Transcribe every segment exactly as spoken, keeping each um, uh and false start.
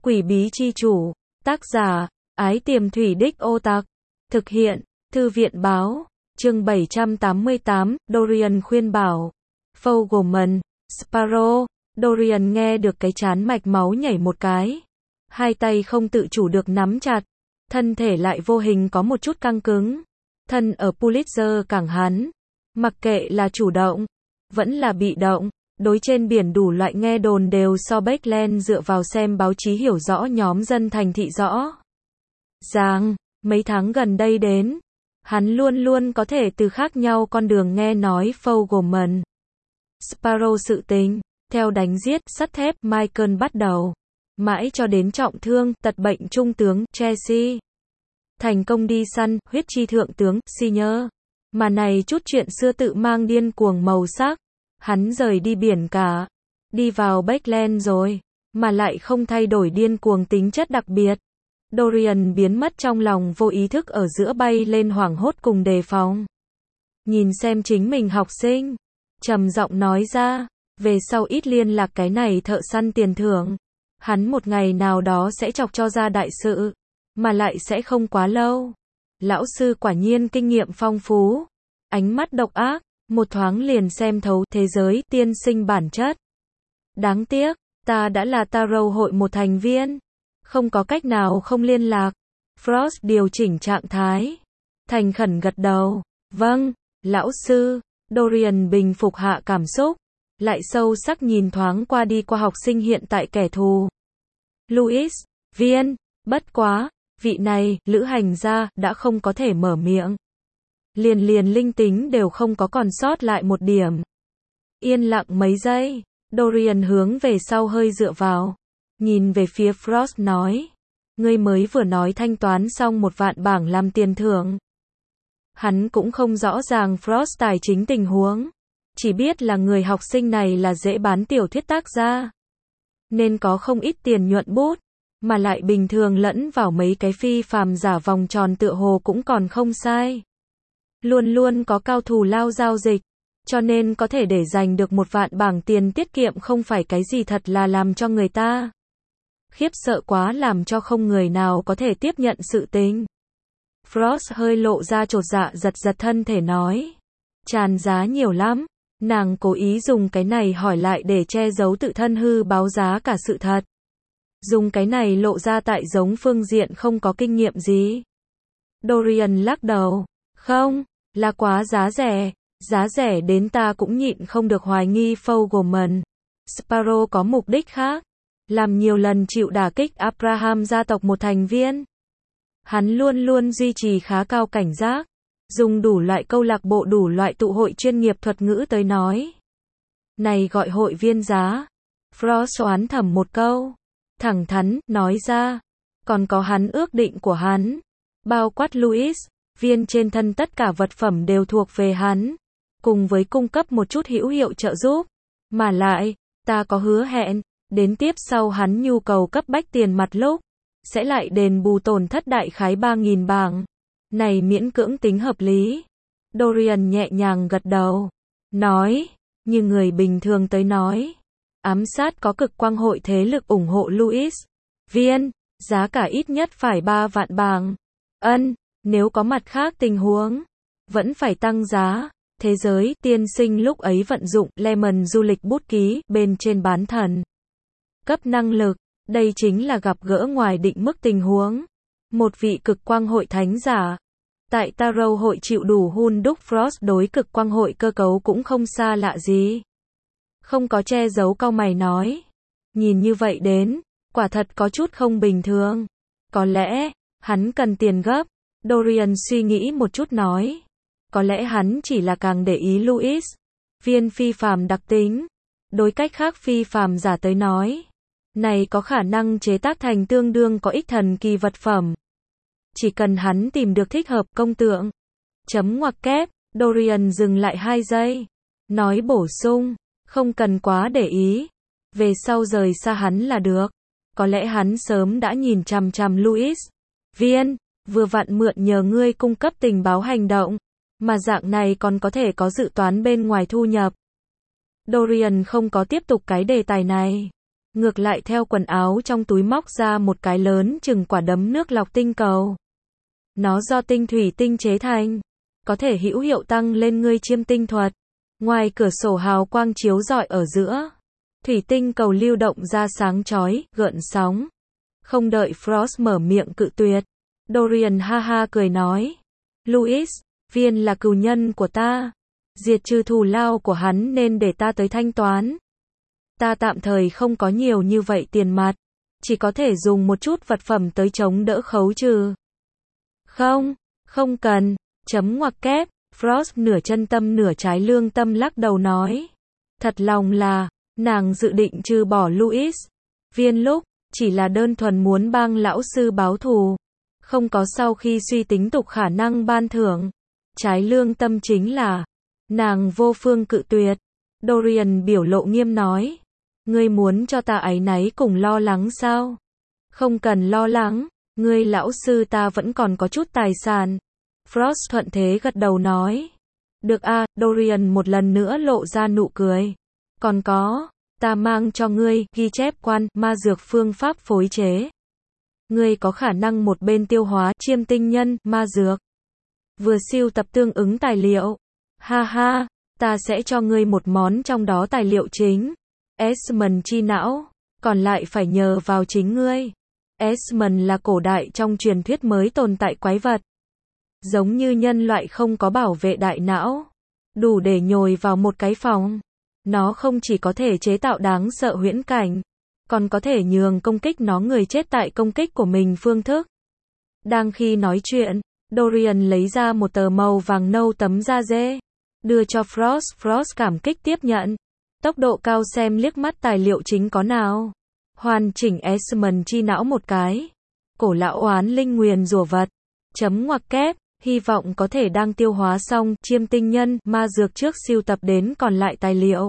Quỷ bí chi chủ, tác giả, Ái Tiềm Thủy Đích Ô Tặc, thực hiện, Thư viện báo, chương bảy trăm tám mươi tám, Dorian khuyên bảo, Fogelman, Sparrow, Dorian nghe được cái chán mạch máu nhảy một cái, hai tay không tự chủ được nắm chặt, thân thể lại vô hình có một chút căng cứng, thân ở Pulitzer cảng hắn, mặc kệ là chủ động, vẫn là bị động. Đối trên biển đủ loại nghe đồn đều so Backland dựa vào xem báo chí hiểu rõ nhóm dân thành thị rõ ràng, mấy tháng gần đây đến, hắn luôn luôn có thể từ khác nhau con đường nghe nói Fogelman, Sparrow sự tình, theo đánh giết, sắt thép, Michael bắt đầu, mãi cho đến trọng thương, tật bệnh trung tướng, Chelsea, thành công đi săn, huyết chi thượng tướng, Senior, mà này chút chuyện xưa tự mang điên cuồng màu sắc. Hắn rời đi biển cả, đi vào Backland rồi, mà lại không thay đổi điên cuồng tính chất đặc biệt. Dorian biến mất trong lòng vô ý thức ở giữa bay lên hoảng hốt cùng đề phòng. Nhìn xem chính mình học sinh, trầm giọng nói ra, về sau ít liên lạc cái này thợ săn tiền thưởng. Hắn một ngày nào đó sẽ chọc cho ra đại sự, mà lại sẽ không quá lâu. Lão sư quả nhiên kinh nghiệm phong phú, ánh mắt độc ác. Một thoáng liền xem thấu thế giới tiên sinh bản chất. Đáng tiếc, ta đã là Tarot hội một thành viên. Không có cách nào không liên lạc. Frost điều chỉnh trạng thái. Thành khẩn gật đầu. Vâng, lão sư. Dorian bình phục hạ cảm xúc. Lại sâu sắc nhìn thoáng qua đi qua học sinh hiện tại kẻ thù. Louis, Viên, bất quá, vị này, lữ hành gia, đã không có thể mở miệng. Liền liền linh tính đều không có còn sót lại một điểm. Yên lặng mấy giây, Dorian hướng về sau hơi dựa vào, nhìn về phía Frost nói, ngươi mới vừa nói thanh toán xong một vạn bảng làm tiền thưởng. Hắn cũng không rõ ràng Frost tài chính tình huống, chỉ biết là người học sinh này là dễ bán tiểu thuyết tác gia, nên có không ít tiền nhuận bút, mà lại bình thường lẫn vào mấy cái phi phàm giả vòng tròn tựa hồ cũng còn không sai. Luôn luôn có cao thủ lao giao dịch, cho nên có thể để giành được một vạn bảng tiền tiết kiệm không phải cái gì thật là làm cho người ta khiếp sợ quá, làm cho không người nào có thể tiếp nhận sự tình. Frost hơi lộ ra chột dạ, giật giật thân thể nói, tràn giá nhiều lắm. Nàng cố ý dùng cái này hỏi lại để che giấu tự thân hư báo giá cả sự thật. Dùng cái này lộ ra tại giống phương diện không có kinh nghiệm gì. Dorian lắc đầu, không, là quá giá rẻ, giá rẻ đến ta cũng nhịn không được hoài nghi Fogelman. Sparrow có mục đích khác, làm nhiều lần chịu đả kích Abraham gia tộc một thành viên. Hắn luôn luôn duy trì khá cao cảnh giác, dùng đủ loại câu lạc bộ, đủ loại tụ hội chuyên nghiệp thuật ngữ tới nói. Này gọi hội viên giá. Frost oán thầm một câu, thẳng thắn, nói ra, còn có hắn ước định của hắn, bao quát Louis, Viên trên thân tất cả vật phẩm đều thuộc về hắn, cùng với cung cấp một chút hữu hiệu trợ giúp, mà lại, ta có hứa hẹn, đến tiếp sau hắn nhu cầu cấp bách tiền mặt lúc, sẽ lại đền bù tổn thất đại khái ba nghìn bảng, này miễn cưỡng tính hợp lý. Dorian nhẹ nhàng gật đầu, nói, như người bình thường tới nói, ám sát có cực quang hội thế lực ủng hộ Louis, Viên, giá cả ít nhất phải ba vạn bảng, ân. Nếu có mặt khác tình huống, vẫn phải tăng giá. Thế giới tiên sinh lúc ấy vận dụng Lemon du lịch bút ký bên trên bán thần cấp năng lực, đây chính là gặp gỡ ngoài định mức tình huống. Một vị cực quang hội thánh giả, tại Tarot hội chịu đủ hun đúc. Frost đối cực quang hội cơ cấu cũng không xa lạ gì. Không có che giấu, cau mày nói, nhìn như vậy đến, quả thật có chút không bình thường. Có lẽ, hắn cần tiền gấp. Dorian suy nghĩ một chút nói, có lẽ hắn chỉ là càng để ý Louis, Viên phi phàm đặc tính. Đối cách khác phi phàm giả tới nói, này có khả năng chế tác thành tương đương có ích thần kỳ vật phẩm. Chỉ cần hắn tìm được thích hợp công tượng. Chấm ngoặc kép, Dorian dừng lại hai giây, nói bổ sung, không cần quá để ý, về sau rời xa hắn là được. Có lẽ hắn sớm đã nhìn chằm chằm Louis, Viên, vừa vặn mượn nhờ ngươi cung cấp tình báo hành động, mà dạng này còn có thể có dự toán bên ngoài thu nhập. Dorian không có tiếp tục cái đề tài này. ngược lại theo quần áo trong túi móc ra một cái lớn chừng quả đấm nước lọc tinh cầu. Nó do tinh thủy tinh chế thành, có thể hữu hiệu tăng lên ngươi chiêm tinh thuật. Ngoài cửa sổ hào quang chiếu rọi ở giữa, thủy tinh cầu lưu động ra sáng chói, gợn sóng. Không đợi Frost mở miệng cự tuyệt, Dorian ha ha cười nói, Louis, Viên là cừu nhân của ta, diệt trừ thù lao của hắn nên để ta tới thanh toán. Ta tạm thời không có nhiều như vậy tiền mặt, chỉ có thể dùng một chút vật phẩm tới chống đỡ khấu trừ. Không, không cần, chấm ngoặc kép, Frost nửa chân tâm nửa trái lương tâm lắc đầu nói. Thật lòng là, nàng dự định trừ bỏ Louis, Viên lúc, chỉ là đơn thuần muốn bang lão sư báo thù, không có sau khi suy tính tục khả năng ban thưởng. Trái lương tâm chính là, nàng vô phương cự tuyệt. Dorian biểu lộ nghiêm nói, ngươi muốn cho ta áy náy cùng lo lắng sao? Không cần lo lắng, ngươi lão sư ta vẫn còn có chút tài sản. Frost thuận thế gật đầu nói. Được a, Dorian một lần nữa lộ ra nụ cười. Còn có, ta mang cho ngươi ghi chép quan ma dược phương pháp phối chế. Ngươi có khả năng một bên tiêu hóa chiêm tinh nhân ma dược, vừa sưu tập tương ứng tài liệu. Ha ha, ta sẽ cho ngươi một món trong đó tài liệu chính. Esmond chi não, còn lại phải nhờ vào chính ngươi. Esmond là cổ đại trong truyền thuyết mới tồn tại quái vật. Giống như nhân loại không có bảo vệ đại não, đủ để nhồi vào một cái phòng. Nó không chỉ có thể chế tạo đáng sợ huyễn cảnh, còn có thể nhường công kích nó người chết tại công kích của mình phương thức. Đang khi nói chuyện, Dorian lấy ra một tờ màu vàng nâu tấm da dê, đưa cho Frost. Frost cảm kích tiếp nhận. Tốc độ cao xem liếc mắt tài liệu chính có nào. Hoàn chỉnh Esmond chi não một cái. Cổ lão oán linh nguyền rủa vật. Chấm ngoặc kép, hy vọng có thể đang tiêu hóa xong chiêm tinh nhân ma dược trước sưu tập đến còn lại tài liệu.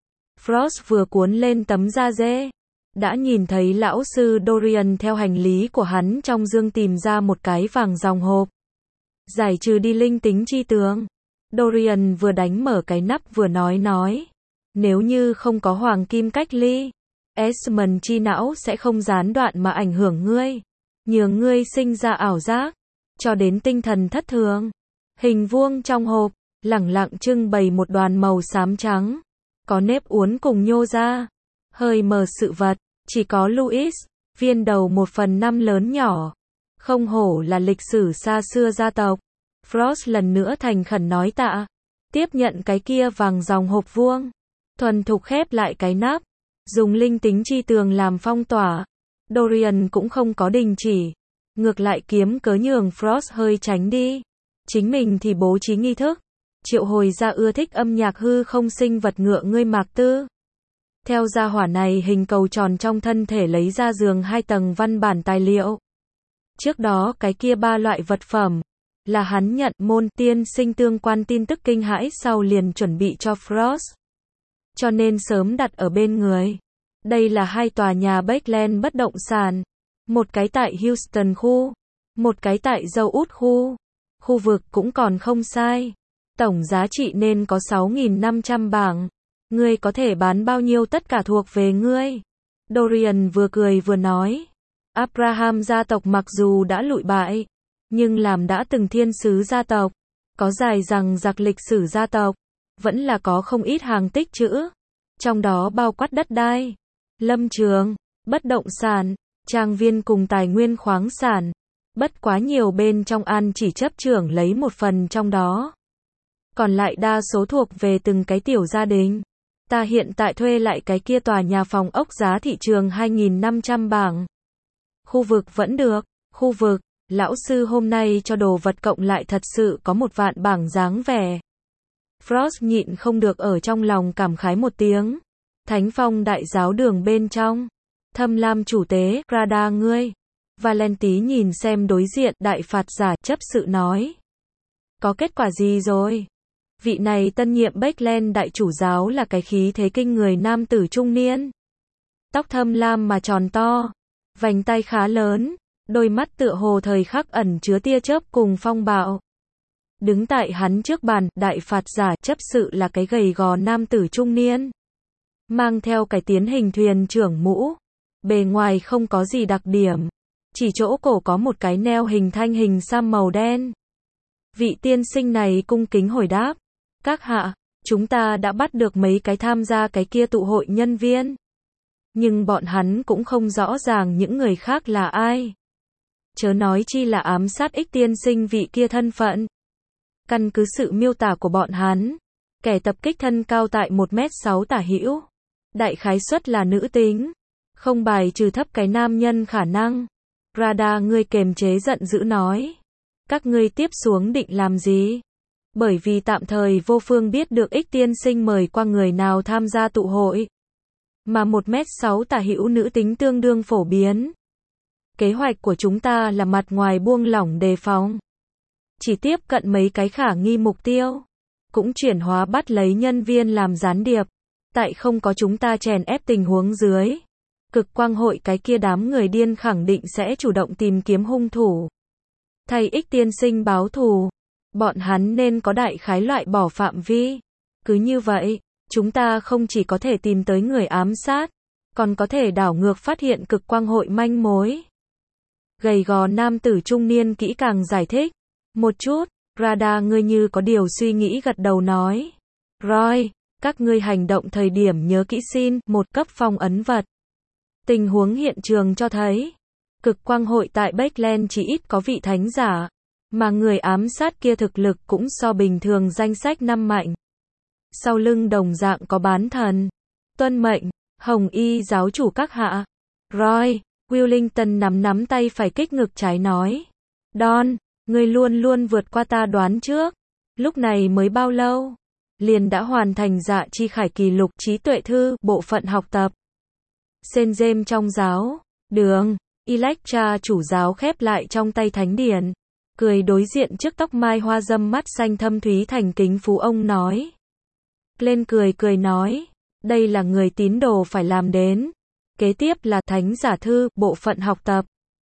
Frost vừa cuốn lên tấm da dê, đã nhìn thấy lão sư Dorian theo hành lý của hắn trong dương tìm ra một cái vàng dòng hộp. Giải trừ đi linh tính chi tường. Dorian vừa đánh mở cái nắp vừa nói nói. Nếu như không có hoàng kim cách ly, Esmond chi não sẽ không gián đoạn mà ảnh hưởng ngươi, nhường ngươi sinh ra ảo giác, cho đến tinh thần thất thường. Hình vuông trong hộp, lẳng lặng trưng bày một đoàn màu xám trắng, có nếp uốn cùng nhô ra, hơi mờ sự vật, chỉ có Louis, Viên đầu một phần năm lớn nhỏ. Không hổ là lịch sử xa xưa gia tộc. Frost lần nữa thành khẩn nói tạ, tiếp nhận cái kia vàng dòng hộp vuông, thuần thục khép lại cái nắp, dùng linh tính chi tường làm phong tỏa. Dorian cũng không có đình chỉ, ngược lại kiếm cớ nhường Frost hơi tránh đi. Chính mình thì bố trí nghi thức, triệu hồi ra ưa thích âm nhạc hư không sinh vật ngựa ngươi Mạc Tư. Theo gia hỏa này hình cầu tròn trong thân thể lấy ra giường hai tầng văn bản tài liệu. Trước đó cái kia ba loại vật phẩm, là hắn nhận môn tiên sinh tương quan tin tức kinh hãi sau liền chuẩn bị cho Frost. Cho nên sớm đặt ở bên người. Đây là hai tòa nhà Backland bất động sản. Một cái tại Houston khu, một cái tại Dâu Út khu. Khu vực cũng còn không sai. Tổng giá trị nên có sáu nghìn năm trăm bảng. Ngươi có thể bán bao nhiêu tất cả thuộc về ngươi. Dorian vừa cười vừa nói. Abraham gia tộc mặc dù đã lụi bại, nhưng làm đã từng thiên sứ gia tộc, có dài rằng giặc lịch sử gia tộc, vẫn là có không ít hàng tích trữ. Trong đó bao quát đất đai, lâm trường, bất động sản, trang viên cùng tài nguyên khoáng sản. Bất quá nhiều bên trong An chỉ chấp trưởng lấy một phần trong đó. Còn lại đa số thuộc về từng cái tiểu gia đình. Ta hiện tại thuê lại cái kia tòa nhà phòng ốc giá thị trường hai nghìn năm trăm bảng. Khu vực vẫn được, khu vực, lão sư hôm nay cho đồ vật cộng lại thật sự có một vạn bảng dáng vẻ. Frost nhịn không được ở trong lòng cảm khái một tiếng. Thánh Phong đại giáo đường bên trong, Thâm Lam chủ tế, Radar ngươi. Valenti nhìn xem đối diện đại phạt giả chấp sự nói. Có kết quả gì rồi? Vị này tân nhiệm Backland đại chủ giáo là cái khí thế kinh người nam tử trung niên. Tóc thâm lam mà tròn to, vành tay khá lớn, đôi mắt tựa hồ thời khắc ẩn chứa tia chớp cùng phong bạo. Đứng tại hắn trước bàn, đại phạt giả chấp sự là cái gầy gò nam tử trung niên. mang theo cái tiến hình thuyền trưởng mũ. Bề ngoài không có gì đặc điểm, chỉ chỗ cổ có một cái neo hình thanh hình sam màu đen. Vị tiên sinh này cung kính hồi đáp, các hạ, chúng ta đã bắt được mấy cái tham gia cái kia tụ hội nhân viên. Nhưng bọn hắn cũng không rõ ràng những người khác là ai. Chớ nói chi là ám sát ích tiên sinh vị kia thân phận. Căn cứ sự miêu tả của bọn hắn, kẻ tập kích thân cao tại một mét sáu tả hữu. Đại khái suất là nữ tính. Không bài trừ thấp cái nam nhân khả năng. Radar ngươi kềm chế giận dữ nói. Các ngươi tiếp xuống định làm gì? Bởi vì tạm thời vô phương biết được ích tiên sinh mời qua người nào tham gia tụ hội. Mà một mét sáu tả hữu nữ tính tương đương phổ biến. Kế hoạch của chúng ta là mặt ngoài buông lỏng đề phòng. Chỉ tiếp cận mấy cái khả nghi mục tiêu. Cũng chuyển hóa bắt lấy nhân viên làm gián điệp. Tại không có chúng ta chèn ép tình huống dưới. Cực quang hội cái kia đám người điên khẳng định sẽ chủ động tìm kiếm hung thủ. Thay ích tiên sinh báo thù. Bọn hắn nên có đại khái loại bỏ phạm vi. Cứ như vậy, chúng ta không chỉ có thể tìm tới người ám sát, còn có thể đảo ngược phát hiện cực quang hội manh mối. Gầy gò nam tử trung niên kỹ càng giải thích. Một chút, Radar ngươi như có điều suy nghĩ gật đầu nói. Roy, các ngươi hành động thời điểm nhớ kỹ xin, một cấp phong ấn vật. Tình huống hiện trường cho thấy, cực quang hội tại Backland chỉ ít có vị thánh giả, mà người ám sát kia thực lực cũng so bình thường danh sách năm mạnh. Sau lưng đồng dạng có bán thần. Tuân mệnh, Hồng Y giáo chủ các hạ. Roy, Willington nắm nắm tay phải kích ngực trái nói. Don, ngươi luôn luôn vượt qua ta đoán trước. Lúc này mới bao lâu? Liền đã hoàn thành dạ chi khải kỷ lục trí tuệ thư, bộ phận học tập. Saint James trong giáo, đường, Electra chủ giáo khép lại trong tay thánh điển. Cười đối diện trước tóc mai hoa dâm mắt xanh thâm thúy thành kính phú ông nói. Lên cười cười nói, đây là người tín đồ phải làm đến. Kế tiếp là thánh giả thư, bộ phận học tập.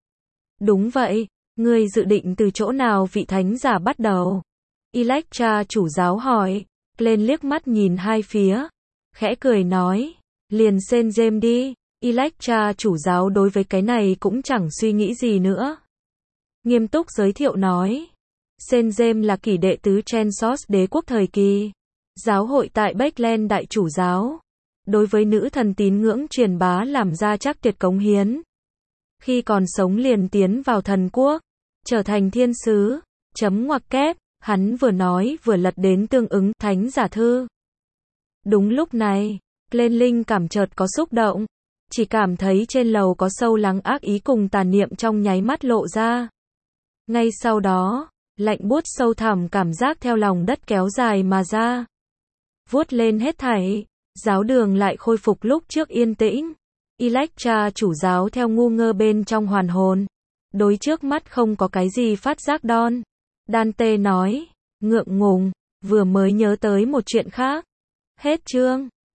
Đúng vậy, ngươi dự định từ chỗ nào vị thánh giả bắt đầu? Electra chủ giáo hỏi. Lên liếc mắt nhìn hai phía, khẽ cười nói, liền Saint James đi. Electra chủ giáo đối với cái này cũng chẳng suy nghĩ gì nữa. Nghiêm túc giới thiệu nói, Saint James là kỷ đệ tứ Trensos đế quốc thời kỳ. Giáo hội tại Backland đại chủ giáo. Đối với nữ thần tín ngưỡng truyền bá làm ra chắc tuyệt cống hiến. Khi còn sống liền tiến vào thần quốc, trở thành thiên sứ, chấm ngoặc kép, hắn vừa nói vừa lật đến tương ứng thánh giả thư. Đúng lúc này, lên linh cảm chợt có xúc động, chỉ cảm thấy trên lầu có sâu lắng ác ý cùng tà niệm trong nháy mắt lộ ra. Ngay sau đó, lạnh buốt sâu thẳm cảm giác theo lòng đất kéo dài mà ra. Vuốt lên hết thảy, giáo đường lại khôi phục lúc trước yên tĩnh. Electra chủ giáo theo ngu ngơ bên trong hoàn hồn. Đối trước mắt không có cái gì phát giác Don. Dante nói, ngượng ngùng, vừa mới nhớ tới một chuyện khác. Hết chương.